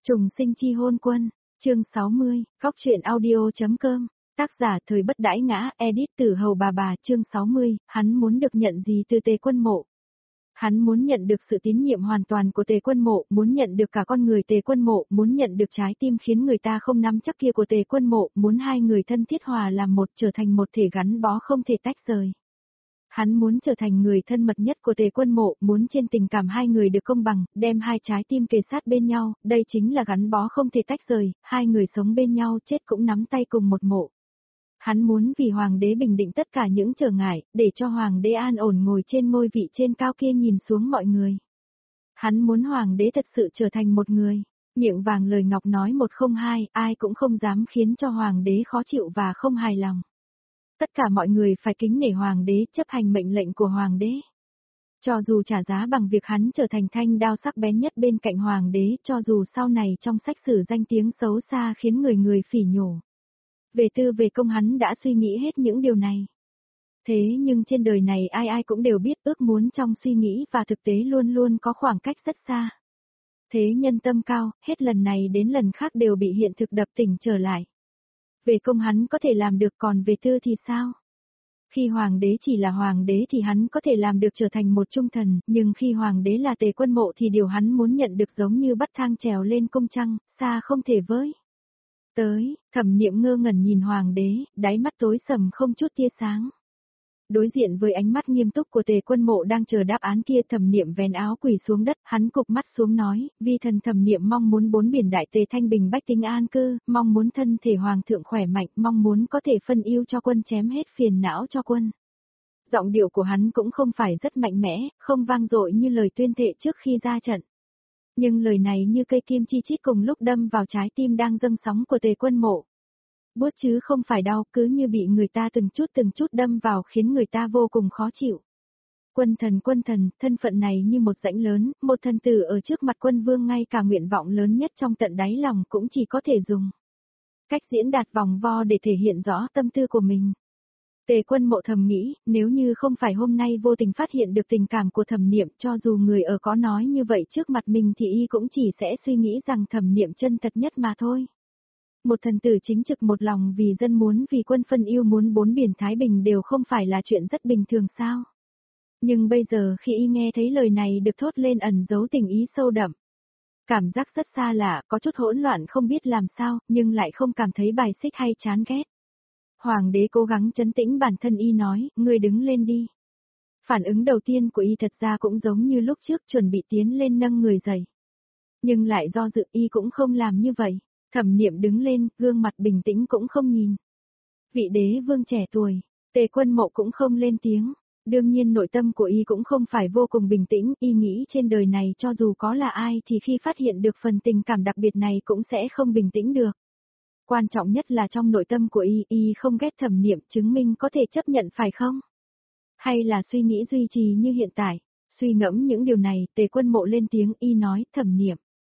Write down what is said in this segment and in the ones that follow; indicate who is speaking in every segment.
Speaker 1: Trùng sinh chi hôn quân, chương 60, Góc truyện audio.com, tác giả thời bất đãi ngã, edit Tử Hầu bà, chương 60, hắn muốn được nhận gì từ Tề Quân Mộ? Hắn muốn nhận được sự tín nhiệm hoàn toàn của Tề Quân Mộ, muốn nhận được cả con người Tề Quân Mộ, muốn nhận được trái tim khiến người ta không nắm chắc kia của Tề Quân Mộ, muốn hai người thân thiết hòa làm một, trở thành một thể gắn bó không thể tách rời. Hắn muốn trở thành người thân mật nhất của Tề Quân Mộ, muốn trên tình cảm hai người được công bằng, đem hai trái tim kề sát bên nhau, đây chính là gắn bó không thể tách rời, hai người sống bên nhau chết cũng nắm tay cùng một mộ. Hắn muốn vì Hoàng đế bình định tất cả những trở ngại, để cho Hoàng đế an ổn ngồi trên ngôi vị trên cao kia nhìn xuống mọi người. Hắn muốn Hoàng đế thật sự trở thành một người, miệng vàng lời ngọc nói một không hai, ai cũng không dám khiến cho Hoàng đế khó chịu và không hài lòng. Tất cả mọi người phải kính nể Hoàng đế, chấp hành mệnh lệnh của Hoàng đế. Cho dù trả giá bằng việc hắn trở thành thanh đao sắc bén nhất bên cạnh Hoàng đế, cho dù sau này trong sách sử danh tiếng xấu xa khiến người người phỉ nhổ. Về tư về công hắn đã suy nghĩ hết những điều này. Thế nhưng trên đời này ai ai cũng đều biết ước muốn trong suy nghĩ và thực tế luôn luôn có khoảng cách rất xa. Thế nhân tâm cao, hết lần này đến lần khác đều bị hiện thực đập tỉnh trở lại. Về công hắn có thể làm được, còn về tư thì sao? Khi Hoàng đế chỉ là Hoàng đế thì hắn có thể làm được trở thành một trung thần, nhưng khi Hoàng đế là Tề Quân Mộ thì điều hắn muốn nhận được giống như bắt thang trèo lên cung trăng, xa không thể với. Tới, Thẩm Niệm ngơ ngẩn nhìn Hoàng đế, đáy mắt tối sầm không chút tia sáng. Đối diện với ánh mắt nghiêm túc của Tề Quân Mộ đang chờ đáp án kia, Thẩm Niệm vén áo quỳ xuống đất, hắn cụp mắt xuống nói, vi thần Thẩm Niệm mong muốn bốn biển đại Tề thanh bình bách tính an cư, mong muốn thân thể hoàng thượng khỏe mạnh, mong muốn có thể phân ưu cho quân, chém hết phiền não cho quân. Giọng điệu của hắn cũng không phải rất mạnh mẽ, không vang dội như lời tuyên thệ trước khi ra trận. Nhưng lời này như cây kim chi chít cùng lúc đâm vào trái tim đang dâng sóng của Tề Quân Mộ. Buốt chứ không phải đau, cứ như bị người ta từng chút đâm vào khiến người ta vô cùng khó chịu. Quân thần, thân phận này như một rãnh lớn, một thần tử ở trước mặt quân vương, ngay cả nguyện vọng lớn nhất trong tận đáy lòng cũng chỉ có thể dùng cách diễn đạt vòng vo để thể hiện rõ tâm tư của mình. Tề Quân Mộ thầm nghĩ, nếu như không phải hôm nay vô tình phát hiện được tình cảm của Thẩm Niệm, cho dù người ở có nói như vậy trước mặt mình thì y cũng chỉ sẽ suy nghĩ rằng Thẩm Niệm chân thật nhất mà thôi. Một thần tử chính trực một lòng vì dân, muốn vì quân phân ưu, muốn bốn biển thái bình đều không phải là chuyện rất bình thường sao? Nhưng bây giờ khi y nghe thấy lời này được thốt lên ẩn giấu tình ý sâu đậm. Cảm giác rất xa lạ, có chút hỗn loạn không biết làm sao, nhưng lại không cảm thấy bài xích hay chán ghét. Hoàng đế cố gắng trấn tĩnh bản thân, y nói, ngươi đứng lên đi. Phản ứng đầu tiên của y thật ra cũng giống như lúc trước, chuẩn bị tiến lên nâng người dậy. Nhưng lại do dự, y cũng không làm như vậy. Thẩm Niệm đứng lên, gương mặt bình tĩnh cũng không nhìn. Vị đế vương trẻ tuổi, Tề Quân Mộ cũng không lên tiếng. Đương nhiên nội tâm của y cũng không phải vô cùng bình tĩnh, y nghĩ trên đời này cho dù có là ai thì khi phát hiện được phần tình cảm đặc biệt này cũng sẽ không bình tĩnh được. Quan trọng nhất là trong nội tâm của y không ghét Thẩm Niệm, chứng minh có thể chấp nhận phải không? Hay là suy nghĩ duy trì như hiện tại? Suy ngẫm những điều này, Tề Quân Mộ lên tiếng, y nói, Thẩm Niệm.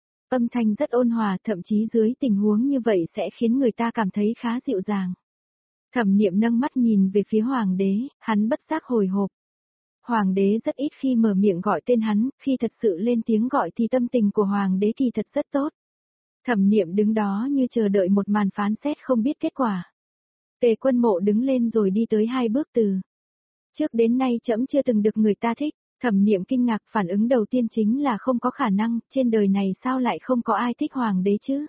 Speaker 1: Âm thanh rất ôn hòa, thậm chí dưới tình huống như vậy sẽ khiến người ta cảm thấy khá dịu dàng. Thẩm Niệm nâng mắt nhìn về phía Hoàng đế, hắn bất giác hồi hộp. Hoàng đế rất ít khi mở miệng gọi tên hắn, khi thật sự lên tiếng gọi thì tâm tình của Hoàng đế kỳ thật rất tốt. Thẩm Niệm đứng đó như chờ đợi một màn phán xét không biết kết quả. Tề Quân Mộ đứng lên rồi đi tới hai bước từ. Trước đến nay trẫm chưa từng được người ta thích. Thẩm Niệm kinh ngạc, phản ứng đầu tiên chính là không có khả năng, trên đời này sao lại không có ai thích Hoàng đế chứ?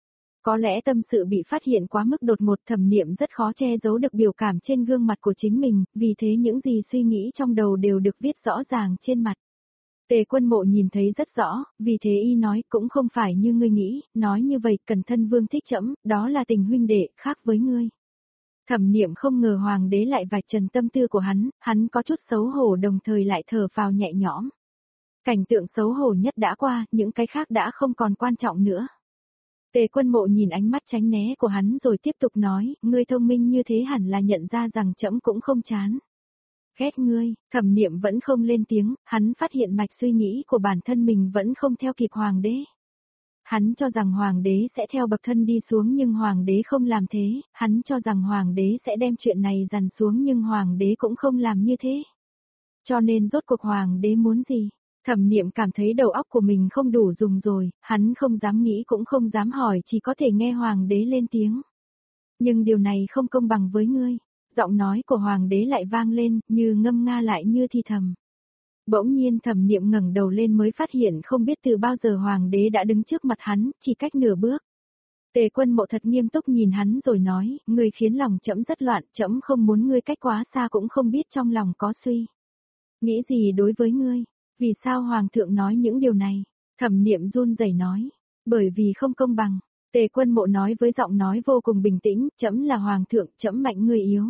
Speaker 1: Có lẽ tâm sự bị phát hiện quá mức đột ngột, Thẩm Niệm rất khó che giấu được biểu cảm trên gương mặt của chính mình, vì thế những gì suy nghĩ trong đầu đều được viết rõ ràng trên mặt. Tề Quân Mộ nhìn thấy rất rõ, vì thế y nói, cũng không phải như ngươi nghĩ, nói như vậy, Cẩn Thân Vương thích trẫm, đó là tình huynh đệ, khác với ngươi. Thẩm Niệm không ngờ Hoàng đế lại vạch trần tâm tư của hắn có chút xấu hổ đồng thời lại thở phào nhẹ nhõm. Cảnh tượng xấu hổ nhất đã qua, những cái khác đã không còn quan trọng nữa. Tề Quân Mộ nhìn ánh mắt tránh né của hắn rồi tiếp tục nói, ngươi thông minh như thế hẳn là nhận ra rằng trẫm cũng không chán ghét ngươi. Thẩm Niệm vẫn không lên tiếng, hắn phát hiện mạch suy nghĩ của bản thân mình vẫn không theo kịp Hoàng đế. Hắn cho rằng Hoàng đế sẽ theo bậc thân đi xuống nhưng Hoàng đế không làm thế, hắn cho rằng Hoàng đế sẽ đem chuyện này dằn xuống nhưng Hoàng đế cũng không làm như thế. Cho nên rốt cuộc Hoàng đế muốn gì? Thẩm Niệm cảm thấy đầu óc của mình không đủ dùng rồi, hắn không dám nghĩ cũng không dám hỏi, chỉ có thể nghe hoàng đế lên tiếng. Nhưng điều này không công bằng với ngươi. Giọng nói của hoàng đế lại vang lên, như ngâm nga lại như thì thầm. Bỗng nhiên Thẩm Niệm ngẩng đầu lên mới phát hiện không biết từ bao giờ hoàng đế đã đứng trước mặt hắn, chỉ cách nửa bước. Tề Quân Mộ thật nghiêm túc nhìn hắn rồi nói, ngươi khiến lòng trẫm rất loạn, trẫm không muốn ngươi cách quá xa cũng không biết trong lòng có suy nghĩ gì đối với ngươi. Vì sao hoàng thượng nói những điều này? Thẩm Niệm run rẩy nói, bởi vì không công bằng. Tề Quân Mộ nói với giọng nói vô cùng bình tĩnh, trẫm là hoàng thượng, trẫm mạnh ngươi yếu.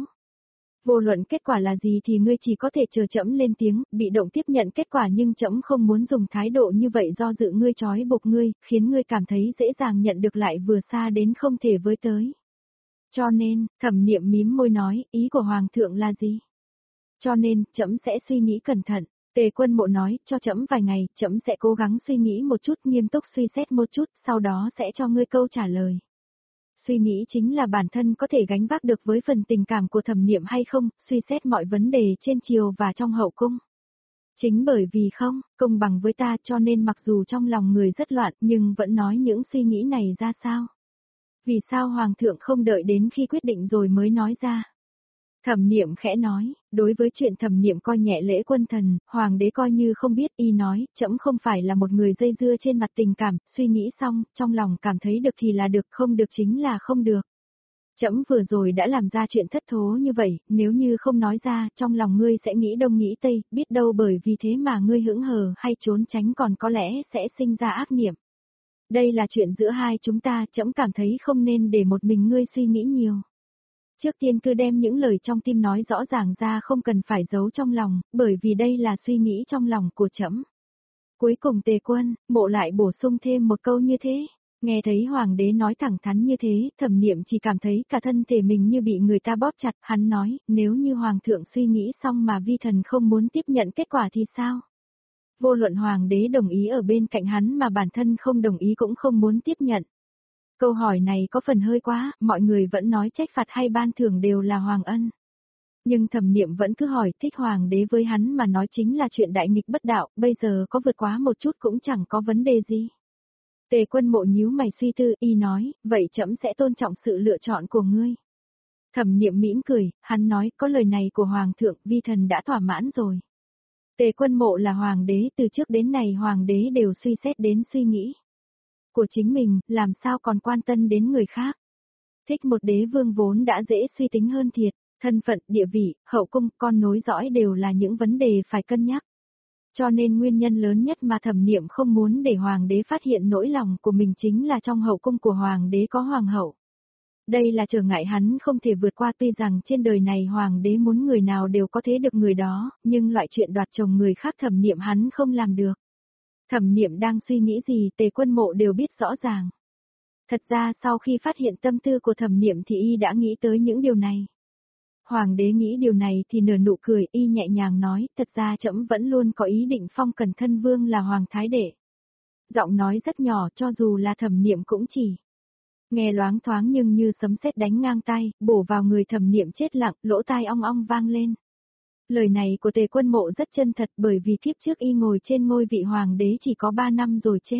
Speaker 1: Vô luận kết quả là gì thì ngươi chỉ có thể chờ trẫm lên tiếng, bị động tiếp nhận kết quả, nhưng trẫm không muốn dùng thái độ như vậy do dự ngươi, trói buộc ngươi, khiến ngươi cảm thấy dễ dàng nhận được lại vừa xa đến không thể với tới. Cho nên, Thẩm Niệm mím môi nói, ý của hoàng thượng là gì? Cho nên, trẫm sẽ suy nghĩ cẩn thận. Tề Quân Mộ nói, cho trẫm vài ngày, trẫm sẽ cố gắng suy nghĩ một chút, nghiêm túc suy xét một chút, sau đó sẽ cho ngươi câu trả lời. Suy nghĩ chính là bản thân có thể gánh vác được với phần tình cảm của Thẩm Niệm hay không, suy xét mọi vấn đề trên triều và trong hậu cung. Chính bởi vì không công bằng với ta cho nên mặc dù trong lòng người rất loạn nhưng vẫn nói những suy nghĩ này ra sao. Vì sao hoàng thượng không đợi đến khi quyết định rồi mới nói ra? Thẩm Niệm khẽ nói, đối với chuyện Thẩm Niệm coi nhẹ lễ quân thần, hoàng đế coi như không biết, y nói, trẫm không phải là một người dây dưa trên mặt tình cảm, suy nghĩ xong, trong lòng cảm thấy được thì là được, không được chính là không được. Trẫm vừa rồi đã làm ra chuyện thất thố như vậy, nếu như không nói ra, trong lòng ngươi sẽ nghĩ đông nghĩ tây, biết đâu bởi vì thế mà ngươi hững hờ hay trốn tránh còn có lẽ sẽ sinh ra ác niệm. Đây là chuyện giữa hai chúng ta, trẫm cảm thấy không nên để một mình ngươi suy nghĩ nhiều. Trước tiên cứ đem những lời trong tim nói rõ ràng ra, không cần phải giấu trong lòng, bởi vì đây là suy nghĩ trong lòng của trẫm. Cuối cùng Tề Quân Mộ lại bổ sung thêm một câu như thế. Nghe thấy hoàng đế nói thẳng thắn như thế, Thẩm Niệm chỉ cảm thấy cả thân thể mình như bị người ta bóp chặt. Hắn nói, nếu như hoàng thượng suy nghĩ xong mà vi thần không muốn tiếp nhận kết quả thì sao? Vô luận hoàng đế đồng ý ở bên cạnh hắn mà bản thân không đồng ý cũng không muốn tiếp nhận. Câu hỏi này có phần hơi quá, mọi người vẫn nói trách phạt hay ban thưởng đều là hoàng ân. Nhưng Thẩm Niệm vẫn cứ hỏi, thích hoàng đế với hắn mà nói chính là chuyện đại nghịch bất đạo, bây giờ có vượt quá một chút cũng chẳng có vấn đề gì. Tề Quân Mộ nhíu mày suy tư, y nói, vậy trẫm sẽ tôn trọng sự lựa chọn của ngươi. Thẩm Niệm mỉm cười, hắn nói, có lời này của hoàng thượng, vi thần đã thỏa mãn rồi. Tề Quân Mộ là hoàng đế, từ trước đến nay hoàng đế đều suy xét đến suy nghĩ của chính mình, làm sao còn quan tâm đến người khác. Thích một đế vương vốn đã dễ suy tính hơn thiệt, thân phận, địa vị, hậu cung, con nối dõi đều là những vấn đề phải cân nhắc. Cho nên nguyên nhân lớn nhất mà Thẩm Niệm không muốn để hoàng đế phát hiện nỗi lòng của mình chính là trong hậu cung của hoàng đế có hoàng hậu. Đây là trở ngại hắn không thể vượt qua, tuy rằng trên đời này hoàng đế muốn người nào đều có thể được người đó, nhưng loại chuyện đoạt chồng người khác Thẩm Niệm hắn không làm được. Thẩm Niệm đang suy nghĩ gì Tề Quân Mộ đều biết rõ ràng. Thật ra sau khi phát hiện tâm tư của Thẩm Niệm thì y đã nghĩ tới những điều này. Hoàng đế nghĩ điều này thì nở nụ cười, y nhẹ nhàng nói, thật ra trẫm vẫn luôn có ý định phong Cẩn Thân Vương là hoàng thái đệ. Giọng nói rất nhỏ, cho dù là Thẩm Niệm cũng chỉ nghe loáng thoáng nhưng như sấm sét đánh ngang tai, bổ vào người Thẩm Niệm chết lặng, lỗ tai ong ong vang lên. Lời này của Tề Quân Mộ rất chân thật, bởi vì kiếp trước y ngồi trên ngôi vị hoàng đế chỉ có 3 năm rồi chết.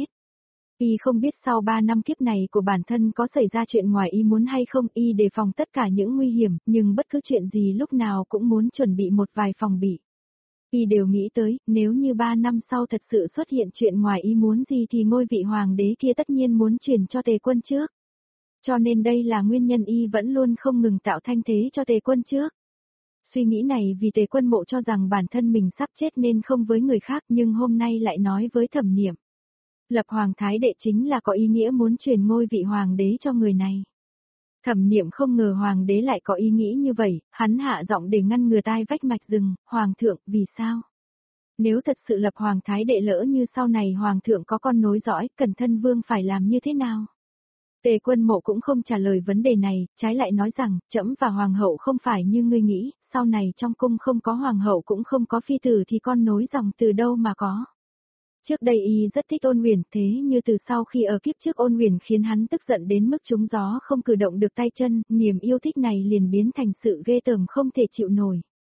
Speaker 1: Y không biết sau 3 năm kiếp này của bản thân có xảy ra chuyện ngoài ý muốn hay không, y đề phòng tất cả những nguy hiểm, nhưng bất cứ chuyện gì lúc nào cũng muốn chuẩn bị một vài phòng bị. Y đều nghĩ tới, nếu như 3 năm sau thật sự xuất hiện chuyện ngoài ý muốn gì thì ngôi vị hoàng đế kia tất nhiên muốn chuyển cho Tề Quân trước. Cho nên đây là nguyên nhân y vẫn luôn không ngừng tạo thanh thế cho Tề Quân trước. Suy nghĩ này vì Tề Quân Mộ cho rằng bản thân mình sắp chết nên không với người khác, nhưng hôm nay lại nói với Thẩm Niệm. Lập hoàng thái đệ chính là có ý nghĩa muốn truyền ngôi vị hoàng đế cho người này. Thẩm Niệm không ngờ hoàng đế lại có ý nghĩ như vậy, hắn hạ giọng để ngăn ngừa tai vách mạch rừng, hoàng thượng, vì sao? Nếu thật sự lập hoàng thái đệ, lỡ như sau này hoàng thượng có con nối dõi, Cẩn Thân Vương phải làm như thế nào? Tề Quân Mộ cũng không trả lời vấn đề này, trái lại nói rằng, trẫm và hoàng hậu không phải như ngươi nghĩ, sau này trong cung không có hoàng hậu cũng không có phi tử thì con nối dòng từ đâu mà có. Trước đây y rất thích Ôn Huyền, thế như từ sau khi ở kiếp trước Ôn Huyền khiến hắn tức giận đến mức trúng gió không cử động được tay chân, niềm yêu thích này liền biến thành sự ghê tởm không thể chịu nổi.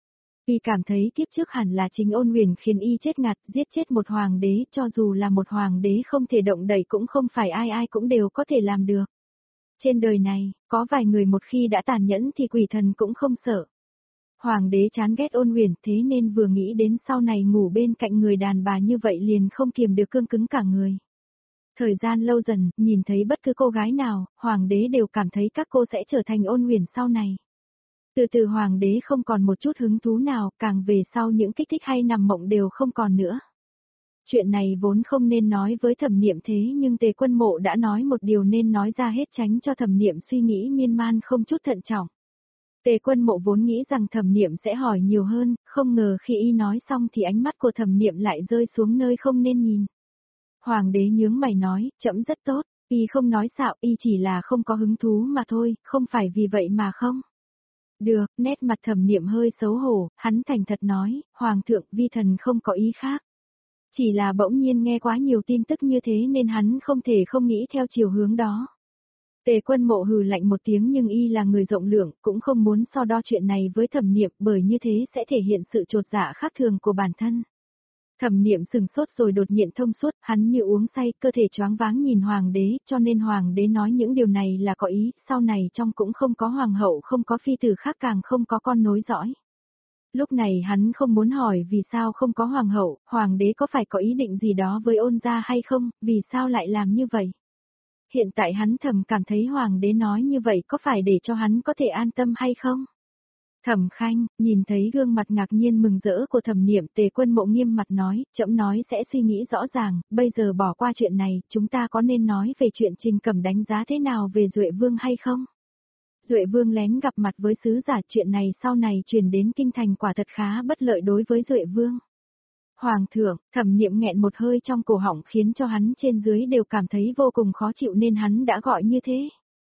Speaker 1: Y cảm thấy kiếp trước hẳn là chính Ôn Huyền khiến y chết ngạt, giết chết một hoàng đế, cho dù là một hoàng đế không thể động đậy cũng không phải ai ai cũng đều có thể làm được. Trên đời này, có vài người một khi đã tàn nhẫn thì quỷ thần cũng không sợ. Hoàng đế chán ghét Ôn Huyền, thế nên vừa nghĩ đến sau này ngủ bên cạnh người đàn bà như vậy liền không kiềm được cương cứng cả người. Thời gian lâu dần, nhìn thấy bất cứ cô gái nào, hoàng đế đều cảm thấy các cô sẽ trở thành Ôn Huyền sau này. Từ từ hoàng đế không còn một chút hứng thú nào, càng về sau những kích thích hay nằm mộng đều không còn nữa. Chuyện này vốn không nên nói với Thẩm Niệm thế nhưng Tề Quân Mộ đã nói một điều nên nói ra hết tránh cho Thẩm Niệm suy nghĩ miên man không chút thận trọng. Tề Quân Mộ vốn nghĩ rằng Thẩm Niệm sẽ hỏi nhiều hơn, không ngờ khi y nói xong thì ánh mắt của Thẩm Niệm lại rơi xuống nơi không nên nhìn. Hoàng đế nhướng mày nói, trẫm rất tốt, y không nói xạo, y chỉ là không có hứng thú mà thôi, không phải vì vậy mà không. Được, nét mặt Thẩm Niệm hơi xấu hổ, hắn thành thật nói, Hoàng thượng, vi thần không có ý khác. Chỉ là bỗng nhiên nghe quá nhiều tin tức như thế nên hắn không thể không nghĩ theo chiều hướng đó. Tề Quân Mộ hừ lạnh một tiếng nhưng y là người rộng lượng, cũng không muốn so đo chuyện này với Thẩm Niệm bởi như thế sẽ thể hiện sự chột dạ khác thường của bản thân. Thẩm Niệm sừng sốt rồi đột nhiên thông suốt, hắn như uống say, cơ thể choáng váng nhìn hoàng đế, cho nên hoàng đế nói những điều này là có ý, sau này trong cũng không có hoàng hậu, không có phi tử khác, càng không có con nối dõi. Lúc này hắn không muốn hỏi vì sao không có hoàng hậu, hoàng đế có phải có ý định gì đó với Ôn gia hay không, vì sao lại làm như vậy. Hiện tại hắn thầm cảm thấy hoàng đế nói như vậy có phải để cho hắn có thể an tâm hay không? Thẩm Khanh, nhìn thấy gương mặt ngạc nhiên mừng rỡ của Thẩm Niệm, Tề Quân Mộ nghiêm mặt nói, trẫm nói sẽ suy nghĩ rõ ràng, bây giờ bỏ qua chuyện này, chúng ta có nên nói về chuyện Trình Cẩm đánh giá thế nào về Duệ Vương hay không? Duệ Vương lén gặp mặt với sứ giả, chuyện này sau này truyền đến kinh thành quả thật khá bất lợi đối với Duệ Vương. Hoàng thượng, Thẩm Niệm nghẹn một hơi trong cổ họng khiến cho hắn trên dưới đều cảm thấy vô cùng khó chịu nên hắn đã gọi như thế.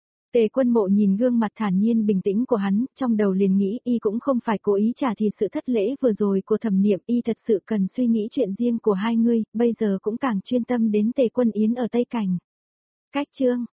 Speaker 1: Tề Quân Mộ nhìn gương mặt thản nhiên bình tĩnh của hắn, trong đầu liền nghĩ y cũng không phải cố ý trả thì sự thất lễ vừa rồi của Thẩm Niệm, y thật sự cần suy nghĩ chuyện riêng của hai người, bây giờ cũng càng chuyên tâm đến Tề Quân Yến ở Tây Cảnh. Cách chương